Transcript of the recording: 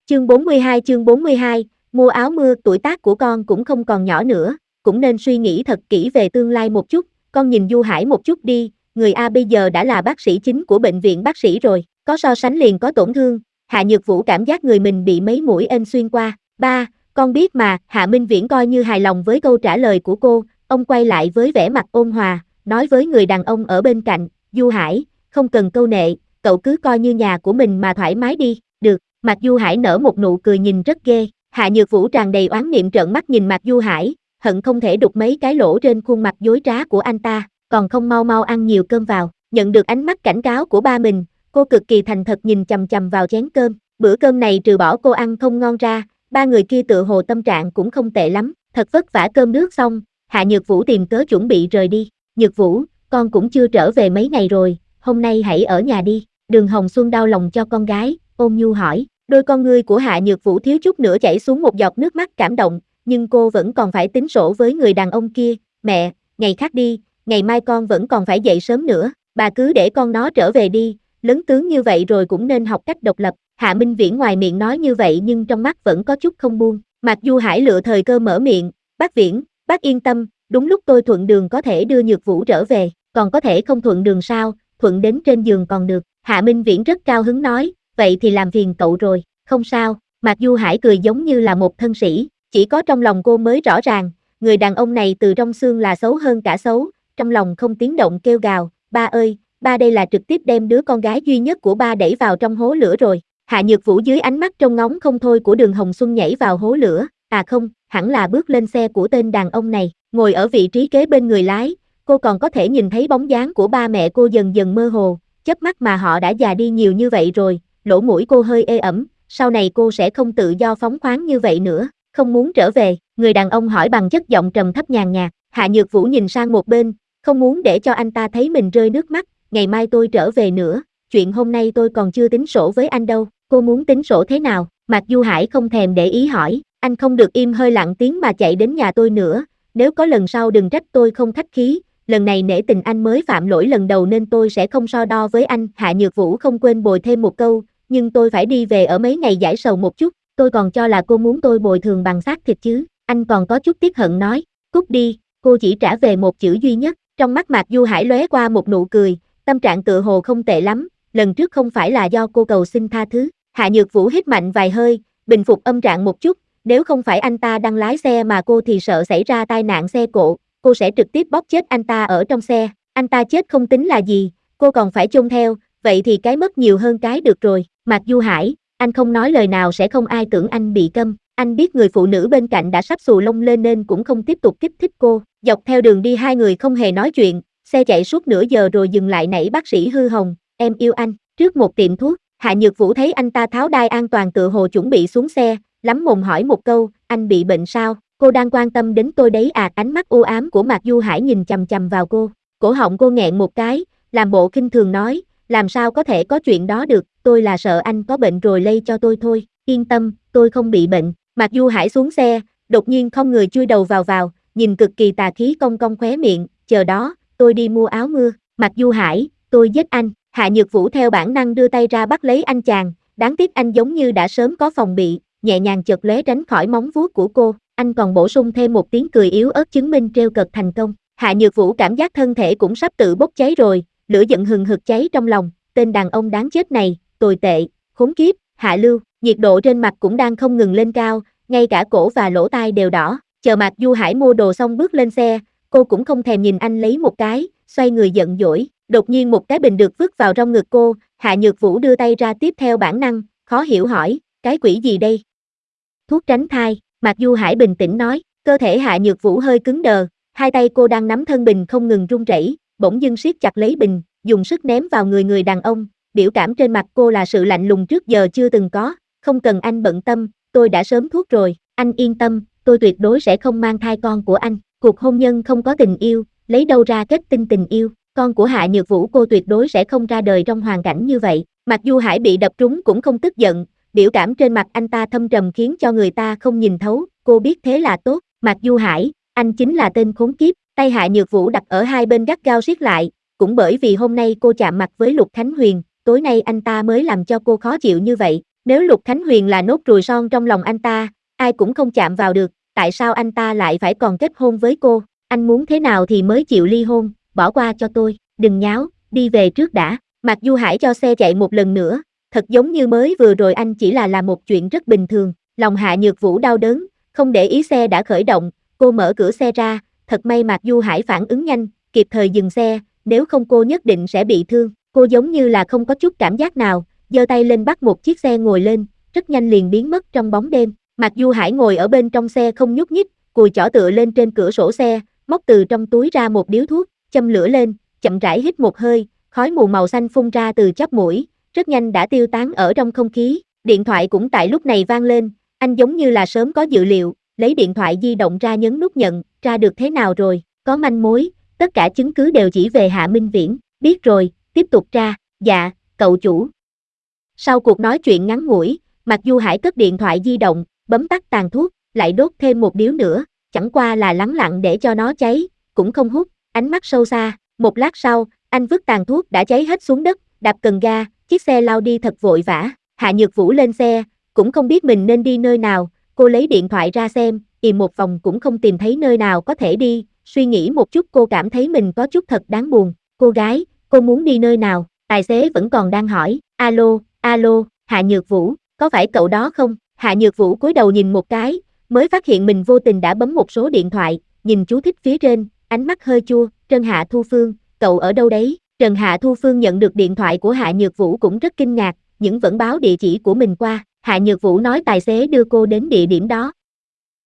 Chương 42, mua áo mưa. Tuổi tác của con cũng không còn nhỏ nữa, cũng nên suy nghĩ thật kỹ về tương lai một chút. Con nhìn Du Hải một chút đi, người A bây giờ đã là bác sĩ chính của bệnh viện bác sĩ rồi, có so sánh liền có tổn thương. Hạ Nhược Vũ cảm giác người mình bị mấy mũi ên xuyên qua. Ba, con biết mà. Hạ Minh Viễn coi như hài lòng với câu trả lời của cô, ông quay lại với vẻ mặt ôn hòa, nói với người đàn ông ở bên cạnh, Du Hải, không cần câu nệ, cậu cứ coi như nhà của mình mà thoải mái đi. Được. Mạc Du Hải nở một nụ cười nhìn rất ghê. Hạ Nhược Vũ tràn đầy oán niệm trợn mắt nhìn Mạc Du Hải, hận không thể đục mấy cái lỗ trên khuôn mặt dối trá của anh ta, còn không mau mau ăn nhiều cơm vào. Nhận được ánh mắt cảnh cáo của ba mình, cô cực kỳ thành thật nhìn chằm chằm vào chén cơm. Bữa cơm này trừ bỏ cô ăn không ngon ra, ba người kia tựa hồ tâm trạng cũng không tệ lắm. Thật vất vả cơm nước xong, Hạ Nhược Vũ tìm cớ chuẩn bị rời đi. Nhược Vũ, con cũng chưa trở về mấy ngày rồi, hôm nay hãy ở nhà đi. Đường Hồng Xuân đau lòng cho con gái, ôn nhu hỏi. Đôi con ngươi của Hạ Nhược Vũ thiếu chút nữa chảy xuống một giọt nước mắt cảm động, nhưng cô vẫn còn phải tính sổ với người đàn ông kia. Mẹ, ngày khác đi, ngày mai con vẫn còn phải dậy sớm nữa, bà cứ để con nó trở về đi, lớn tướng như vậy rồi cũng nên học cách độc lập. Hạ Minh Viễn ngoài miệng nói như vậy nhưng trong mắt vẫn có chút không buông. Mạc Du Hải lựa thời cơ mở miệng, bác Viễn, bác yên tâm, đúng lúc tôi thuận đường có thể đưa Nhược Vũ trở về, còn có thể không thuận đường sao, thuận đến trên giường còn được. Hạ Minh Viễn rất cao hứng nói, vậy thì làm phiền cậu rồi, không sao. Mạc Du Hải cười giống như là một thân sĩ, chỉ có trong lòng cô mới rõ ràng, người đàn ông này từ trong xương là xấu hơn cả xấu, trong lòng không tiếng động kêu gào, ba ơi, ba đây là trực tiếp đem đứa con gái duy nhất của ba đẩy vào trong hố lửa rồi. Hạ Nhược Vũ dưới ánh mắt trông ngóng không thôi của Đường Hồng Xuân nhảy vào hố lửa, à không, hẳn là bước lên xe của tên đàn ông này, ngồi ở vị trí kế bên người lái, cô còn có thể nhìn thấy bóng dáng của ba mẹ cô dần dần mơ hồ, chớp mắt mà họ đã già đi nhiều như vậy rồi, lỗ mũi cô hơi ê ẩm, sau này cô sẽ không tự do phóng khoáng như vậy nữa, không muốn trở về, người đàn ông hỏi bằng chất giọng trầm thấp nhàn nhạt. Hạ Nhược Vũ nhìn sang một bên, không muốn để cho anh ta thấy mình rơi nước mắt, ngày mai tôi trở về nữa, chuyện hôm nay tôi còn chưa tính sổ với anh đâu, cô muốn tính sổ thế nào? Mạc Du Hải không thèm để ý hỏi, anh không được im hơi lặng tiếng mà chạy đến nhà tôi nữa, nếu có lần sau đừng trách tôi không khách khí, lần này nể tình anh mới phạm lỗi lần đầu nên tôi sẽ không so đo với anh. Hạ Nhược Vũ không quên bồi thêm một câu, nhưng tôi phải đi về ở mấy ngày giải sầu một chút, tôi còn cho là cô muốn tôi bồi thường bằng xác thịt chứ. Anh còn có chút tiếc hận nói, cút đi, cô chỉ trả về một chữ duy nhất. Trong mắt Mạc Du Hải lóe qua một nụ cười, tâm trạng tựa hồ không tệ lắm, lần trước không phải là do cô cầu xin tha thứ. Hạ Nhược Vũ hít mạnh vài hơi, bình phục âm trạng một chút, nếu không phải anh ta đang lái xe mà cô thì sợ xảy ra tai nạn xe cộ, cô sẽ trực tiếp bóp chết anh ta ở trong xe, anh ta chết không tính là gì, cô còn phải chôn theo, vậy thì cái mất nhiều hơn cái được rồi. Mạc Du Hải, anh không nói lời nào sẽ không ai tưởng anh bị câm, anh biết người phụ nữ bên cạnh đã sắp xù lông lên nên cũng không tiếp tục kích thích cô. Dọc theo đường đi hai người không hề nói chuyện, xe chạy suốt nửa giờ rồi dừng lại nãy bác sĩ Hư Hồng, em yêu anh, trước một tiệm thuốc. Hạ Nhược Vũ thấy anh ta tháo đai an toàn tựa hồ chuẩn bị xuống xe, lắm mồm hỏi một câu, anh bị bệnh sao? Cô đang quan tâm đến tôi đấy à? Ánh mắt u ám của Mạc Du Hải nhìn chằm chằm vào cô, cổ họng cô nghẹn một cái, làm bộ khinh thường nói, làm sao có thể có chuyện đó được, tôi là sợ anh có bệnh rồi lây cho tôi thôi, yên tâm, tôi không bị bệnh. Mạc Du Hải xuống xe, đột nhiên không người chui đầu vào, nhìn cực kỳ tà khí cong cong khóe miệng, chờ đó, tôi đi mua áo mưa. Mạc Du Hải, tôi giết anh. Hạ Nhược Vũ theo bản năng đưa tay ra bắt lấy anh chàng, đáng tiếc anh giống như đã sớm có phòng bị, nhẹ nhàng chợt lóe tránh khỏi móng vuốt của cô, anh còn bổ sung thêm một tiếng cười yếu ớt chứng minh trêu cợt thành công. Hạ Nhược Vũ cảm giác thân thể cũng sắp tự bốc cháy rồi, lửa giận hừng hực cháy trong lòng, tên đàn ông đáng chết này, tồi tệ, khốn kiếp. Hạ Lưu, nhiệt độ trên mặt cũng đang không ngừng lên cao, ngay cả cổ và lỗ tai đều đỏ. Chờ Mạc Du Hải mua đồ xong bước lên xe, cô cũng không thèm nhìn anh lấy một cái, xoay người giận dỗi. Đột nhiên một cái bình được vứt vào trong ngực cô, Hạ Nhược Vũ đưa tay ra tiếp theo bản năng, khó hiểu hỏi, cái quỷ gì đây? Thuốc tránh thai. Mạc Du Hải bình tĩnh nói, cơ thể Hạ Nhược Vũ hơi cứng đờ, hai tay cô đang nắm thân bình không ngừng run rẩy, bỗng dưng siết chặt lấy bình, dùng sức ném vào người đàn ông, biểu cảm trên mặt cô là sự lạnh lùng trước giờ chưa từng có, không cần anh bận tâm, tôi đã sớm thuốc rồi, anh yên tâm, tôi tuyệt đối sẽ không mang thai con của anh, cuộc hôn nhân không có tình yêu, lấy đâu ra kết tinh tình yêu, con của Hạ Nhược Vũ cô tuyệt đối sẽ không ra đời trong hoàn cảnh như vậy. Mạc Du Hải bị đập trúng cũng không tức giận, biểu cảm trên mặt anh ta thâm trầm khiến cho người ta không nhìn thấu, cô biết thế là tốt. Mạc Du Hải, anh chính là tên khốn kiếp. Tay Hạ Nhược Vũ đặt ở hai bên gắt gao siết lại, cũng bởi vì hôm nay cô chạm mặt với Lục Khánh Huyền, tối nay anh ta mới làm cho cô khó chịu như vậy, Nếu Lục Khánh Huyền là nốt ruồi son trong lòng anh ta, ai cũng không chạm vào được, tại sao anh ta lại phải còn kết hôn với cô? Anh muốn thế nào thì mới chịu ly hôn, bỏ qua cho tôi, đừng nháo, đi về trước đã. Mạc Du Hải cho xe chạy một lần nữa, thật giống như mới vừa rồi anh chỉ là làm một chuyện rất bình thường. Lòng Hạ Nhược Vũ đau đớn, không để ý xe đã khởi động, cô mở cửa xe ra, thật may Mạc Du Hải phản ứng nhanh, kịp thời dừng xe, nếu không cô nhất định sẽ bị thương. Cô giống như là không có chút cảm giác nào, giơ tay lên bắt một chiếc xe ngồi lên, rất nhanh liền biến mất trong bóng đêm. Mạc Du Hải ngồi ở bên trong xe không nhúc nhích, cùi chỏ tựa lên trên cửa sổ xe, móc từ trong túi ra một điếu thuốc, châm lửa lên, chậm rãi hít một hơi, khói mù màu xanh phun ra từ chóp mũi, rất nhanh đã tiêu tán ở trong không khí. Điện thoại cũng tại lúc này vang lên, anh giống như là sớm có dự liệu, lấy điện thoại di động ra nhấn nút nhận, ra được thế nào rồi, có manh mối, tất cả chứng cứ đều chỉ về Hạ Minh Viễn, biết rồi, tiếp tục tra, dạ, cậu chủ. Sau cuộc nói chuyện ngắn ngủi, Mạc Du Hải cất điện thoại di động, bấm tắt tàn thuốc, lại đốt thêm một điếu nữa, chẳng qua là lắng lặng để cho nó cháy, cũng không hút, ánh mắt sâu xa. Một lát sau, anh vứt tàn thuốc đã cháy hết xuống đất, đạp cần ga, chiếc xe lao đi thật vội vã. Hạ Nhược Vũ lên xe, cũng không biết mình nên đi nơi nào, cô lấy điện thoại ra xem, tìm một vòng cũng không tìm thấy nơi nào có thể đi, suy nghĩ một chút cô cảm thấy mình có chút thật đáng buồn. Cô gái, cô muốn đi nơi nào? Tài xế vẫn còn đang hỏi. Alo, alo, Hạ Nhược Vũ, có phải cậu đó không? Hạ Nhược Vũ cúi đầu nhìn một cái, mới phát hiện mình vô tình đã bấm một số điện thoại, nhìn chú thích phía trên, ánh mắt hơi chua. Trần Hạ Thu Phương, cậu ở đâu đấy? Trần Hạ Thu Phương nhận được điện thoại của Hạ Nhược Vũ cũng rất kinh ngạc, nhưng vẫn báo địa chỉ của mình qua. Hạ Nhược Vũ nói tài xế đưa cô đến địa điểm đó.